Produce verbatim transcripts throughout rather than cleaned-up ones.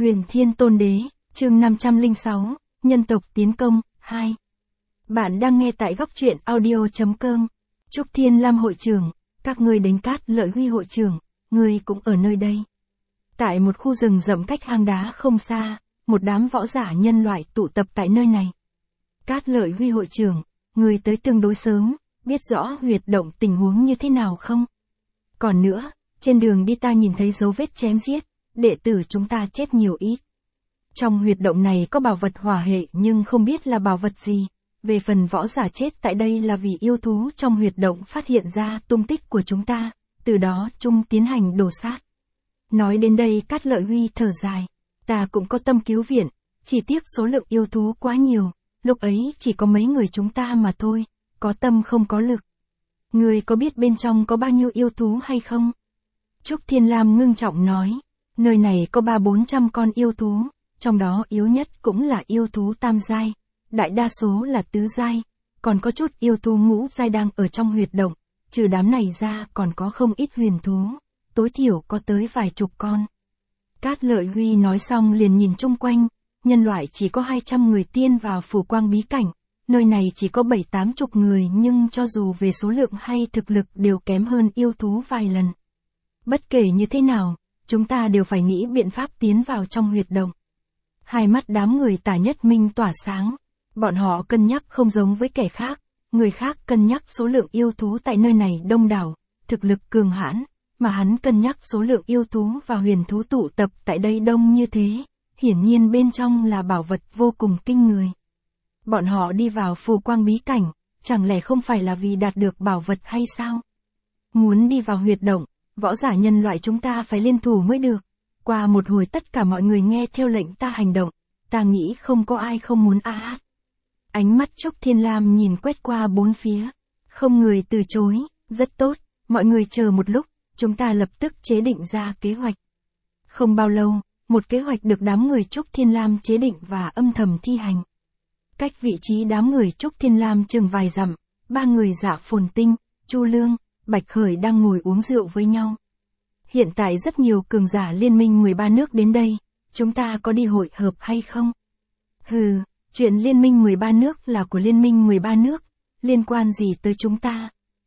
Huyền Thiên Tôn Đế, chương năm trăm lẻ sáu, Nhân tộc tiến công, hai. Bạn đang nghe tại góc truyện audio chấm com. Trúc Thiên Lam hội trưởng, các ngươi đánh Cát Lợi Huy hội trưởng, ngươi cũng ở nơi đây. Tại một khu rừng rậm cách hang đá không xa, một đám võ giả nhân loại tụ tập tại nơi này. Cát Lợi Huy hội trưởng, ngươi tới tương đối sớm, biết rõ huyệt động tình huống như thế nào không? Còn nữa, trên đường đi ta nhìn thấy dấu vết chém giết, đệ tử chúng ta chết nhiều ít. Trong huyệt động này có bảo vật hỏa hệ nhưng không biết là bảo vật gì. Về phần võ giả chết tại đây là vì yêu thú trong huyệt động phát hiện ra tung tích của chúng ta, từ đó chung tiến hành đổ sát. Nói đến đây Cát Lợi Huy thở dài, ta cũng có tâm cứu viện, chỉ tiếc số lượng yêu thú quá nhiều, lúc ấy chỉ có mấy người chúng ta mà thôi, có tâm không có lực. Người có biết bên trong có bao nhiêu yêu thú hay không? Trúc Thiên Lam ngưng trọng nói, nơi này có ba bốn trăm con yêu thú, trong đó yếu nhất cũng là yêu thú tam giai, đại đa số là tứ giai, còn có chút yêu thú ngũ giai đang ở trong huyệt động, trừ đám này ra còn có không ít huyền thú, tối thiểu có tới vài chục con. Cát Lợi Huy nói xong liền nhìn chung quanh, nhân loại chỉ có hai trăm người tiên vào phủ quang bí cảnh, nơi này chỉ có bảy tám chục người nhưng cho dù về số lượng hay thực lực đều kém hơn yêu thú vài lần. Bất kể như thế nào, chúng ta đều phải nghĩ biện pháp tiến vào trong huyệt động. Hai mắt đám người Tả Nhất Minh tỏa sáng, bọn họ cân nhắc không giống với kẻ khác, người khác cân nhắc số lượng yêu thú tại nơi này đông đảo, thực lực cường hãn, mà hắn cân nhắc số lượng yêu thú và huyền thú tụ tập tại đây đông như thế, hiển nhiên bên trong là bảo vật vô cùng kinh người. Bọn họ đi vào phù quang bí cảnh, chẳng lẽ không phải là vì đạt được bảo vật hay sao? Muốn đi vào huyệt động, võ giả nhân loại chúng ta phải liên thủ mới được. Qua một hồi tất cả mọi người nghe theo lệnh ta hành động, ta nghĩ không có ai không muốn a hát. Ánh mắt Trúc Thiên Lam nhìn quét qua bốn phía, không người từ chối, rất tốt, mọi người chờ một lúc, chúng ta lập tức chế định ra kế hoạch. Không bao lâu, một kế hoạch được đám người Trúc Thiên Lam chế định và âm thầm thi hành. Cách vị trí đám người Trúc Thiên Lam chừng vài dặm, ba người Dạ Phồn Tinh, Chu Lương, Bạch Khởi đang ngồi uống rượu với nhau. Hiện tại rất nhiều cường giả liên minh mười ba nước đến đây, chúng ta có đi hội hợp hay không? Hừ, chuyện liên minh mười ba nước là của liên minh mười ba nước, liên quan gì tới chúng ta?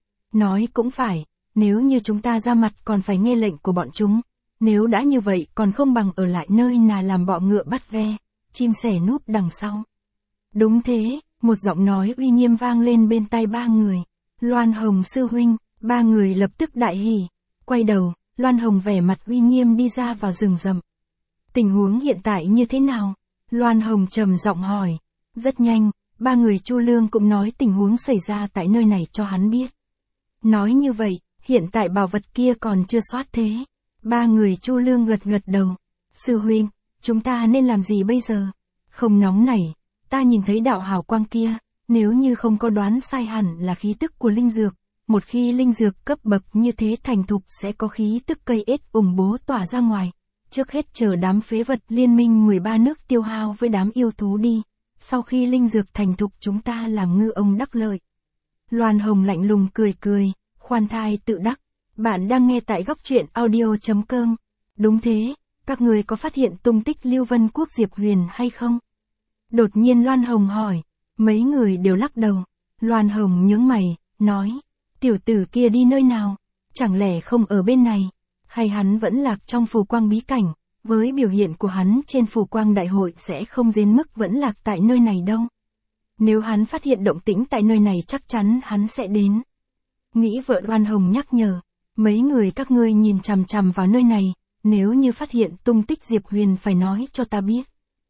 Nói cũng phải, nếu như chúng ta ra mặt còn phải nghe lệnh của bọn chúng, nếu đã như vậy còn không bằng ở lại nơi nào làm bọ ngựa bắt ve, chim sẻ núp đằng sau. Đúng thế, một giọng nói uy nghiêm vang lên bên tai ba người. Loan Hồng sư huynh, ba người lập tức đại hỉ, quay đầu. Loan Hồng vẻ mặt uy nghiêm đi ra vào rừng rậm. Tình huống hiện tại như thế nào? Loan Hồng trầm giọng hỏi. Rất nhanh, ba người Chu Lương cũng nói tình huống xảy ra tại nơi này cho hắn biết. Nói như vậy, hiện tại bảo vật kia còn chưa soát thế. Ba người Chu Lương gật gật đầu. Sư huynh, chúng ta nên làm gì bây giờ? Không nóng nảy, ta nhìn thấy đạo hào quang kia, nếu như không có đoán sai hẳn là khí tức của linh dược. Một khi linh dược cấp bậc như thế thành thục sẽ có khí tức cây ết ủng bố tỏa ra ngoài. Trước hết chờ đám phế vật liên minh mười ba nước tiêu hao với đám yêu thú đi. Sau khi linh dược thành thục chúng ta làm ngư ông đắc lợi. Loan Hồng lạnh lùng cười cười, khoan thai tự đắc. Bạn đang nghe tại góc truyện audio chấm com. Đúng thế, các người có phát hiện tung tích Lưu Vân Quốc Diệp Huyền hay không? Đột nhiên Loan Hồng hỏi, mấy người đều lắc đầu. Loan Hồng nhướng mày, nói. Tiểu tử kia đi nơi nào? Chẳng lẽ không ở bên này? Hay hắn vẫn lạc trong phù quang bí cảnh? Với biểu hiện của hắn trên phù quang đại hội sẽ không đến mức vẫn lạc tại nơi này đâu. Nếu hắn phát hiện động tĩnh tại nơi này chắc chắn hắn sẽ đến. Nghĩ vợ Loan Hồng nhắc nhở. Mấy người các ngươi nhìn chằm chằm vào nơi này, nếu như phát hiện tung tích Diệp Huyền phải nói cho ta biết.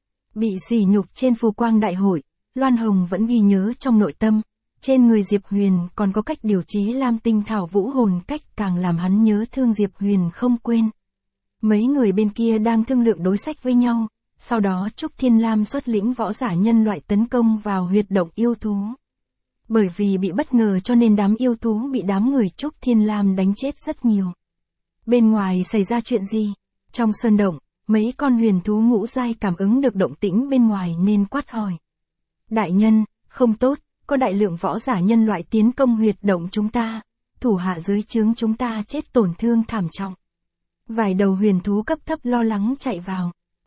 Bị sỉ nhục trên phù quang đại hội, Loan Hồng vẫn ghi nhớ trong nội tâm. Trên người Diệp Huyền còn có cách điều chế Lam Tinh Thảo Vũ hồn cách càng làm hắn nhớ thương Diệp Huyền không quên. Mấy người bên kia đang thương lượng đối sách với nhau, sau đó Trúc Thiên Lam xuất lĩnh võ giả nhân loại tấn công vào huyệt động yêu thú. Bởi vì bị bất ngờ cho nên đám yêu thú bị đám người Trúc Thiên Lam đánh chết rất nhiều. Bên ngoài xảy ra chuyện gì? Trong sơn động, mấy con huyền thú ngũ giai cảm ứng được động tĩnh bên ngoài nên quát hỏi. Đại nhân, không tốt. Có đại lượng võ giả nhân loại tiến công huyệt động chúng ta, thủ hạ dưới trướng chúng ta chết tổn thương thảm trọng. Vài đầu huyền thú cấp thấp lo lắng chạy vào.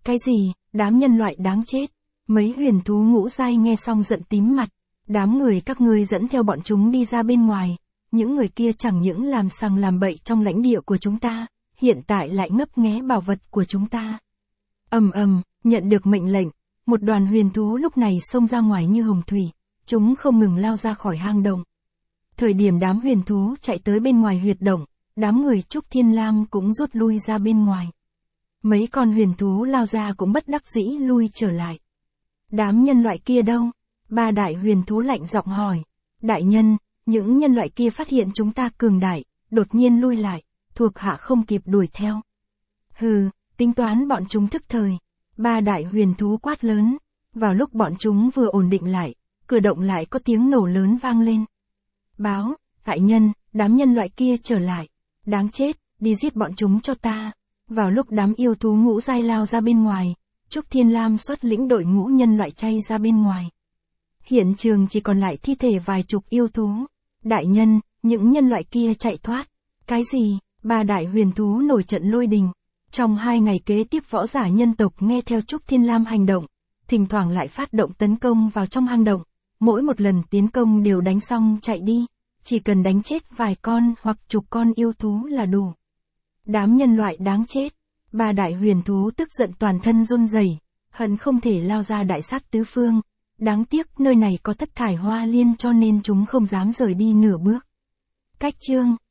Cái gì, đám nhân loại đáng chết. Mấy huyền thú ngũ giai nghe xong giận tím mặt. Đám người các ngươi dẫn theo bọn chúng đi ra bên ngoài. Những người kia chẳng những làm sằng làm bậy trong lãnh địa của chúng ta, hiện tại lại ngấp nghé bảo vật của chúng ta. Ầm ầm, nhận được mệnh lệnh, một đoàn huyền thú lúc này xông ra ngoài như hồng thủy, chúng không ngừng lao ra khỏi hang động. Thời điểm đám huyền thú chạy tới bên ngoài huyệt động, đám người Trúc Thiên Lam cũng rút lui ra bên ngoài. Mấy con huyền thú lao ra cũng bất đắc dĩ lui trở lại. Đám nhân loại kia đâu? Ba đại huyền thú lạnh giọng hỏi. Đại nhân, những nhân loại kia phát hiện chúng ta cường đại, đột nhiên lui lại, thuộc hạ không kịp đuổi theo. Hừ, tính toán bọn chúng thức thời. Ba đại huyền thú quát lớn. Vào lúc bọn chúng vừa ổn định lại, cửa động lại có tiếng nổ lớn vang lên. Báo, đại nhân, đám nhân loại kia trở lại. Đáng chết, đi giết bọn chúng cho ta. Vào lúc đám yêu thú ngũ giai lao ra bên ngoài, Trúc Thiên Lam xuất lĩnh đội ngũ nhân loại chay ra bên ngoài. Hiện trường chỉ còn lại thi thể vài chục yêu thú. Đại nhân, những nhân loại kia chạy thoát. Cái gì? Ba đại huyền thú nổi trận lôi đình. Trong hai ngày kế tiếp võ giả nhân tộc nghe theo Trúc Thiên Lam hành động, thỉnh thoảng lại phát động tấn công vào trong hang động. Mỗi một lần tiến công đều đánh xong chạy đi, chỉ cần đánh chết vài con hoặc chục con yêu thú là đủ. Đám nhân loại đáng chết. Ba đại huyền thú tức giận toàn thân run rẩy, hận không thể lao ra đại sát tứ phương. Đáng tiếc nơi này có thất thải hoa liên cho nên chúng không dám rời đi nửa bước. Cách chương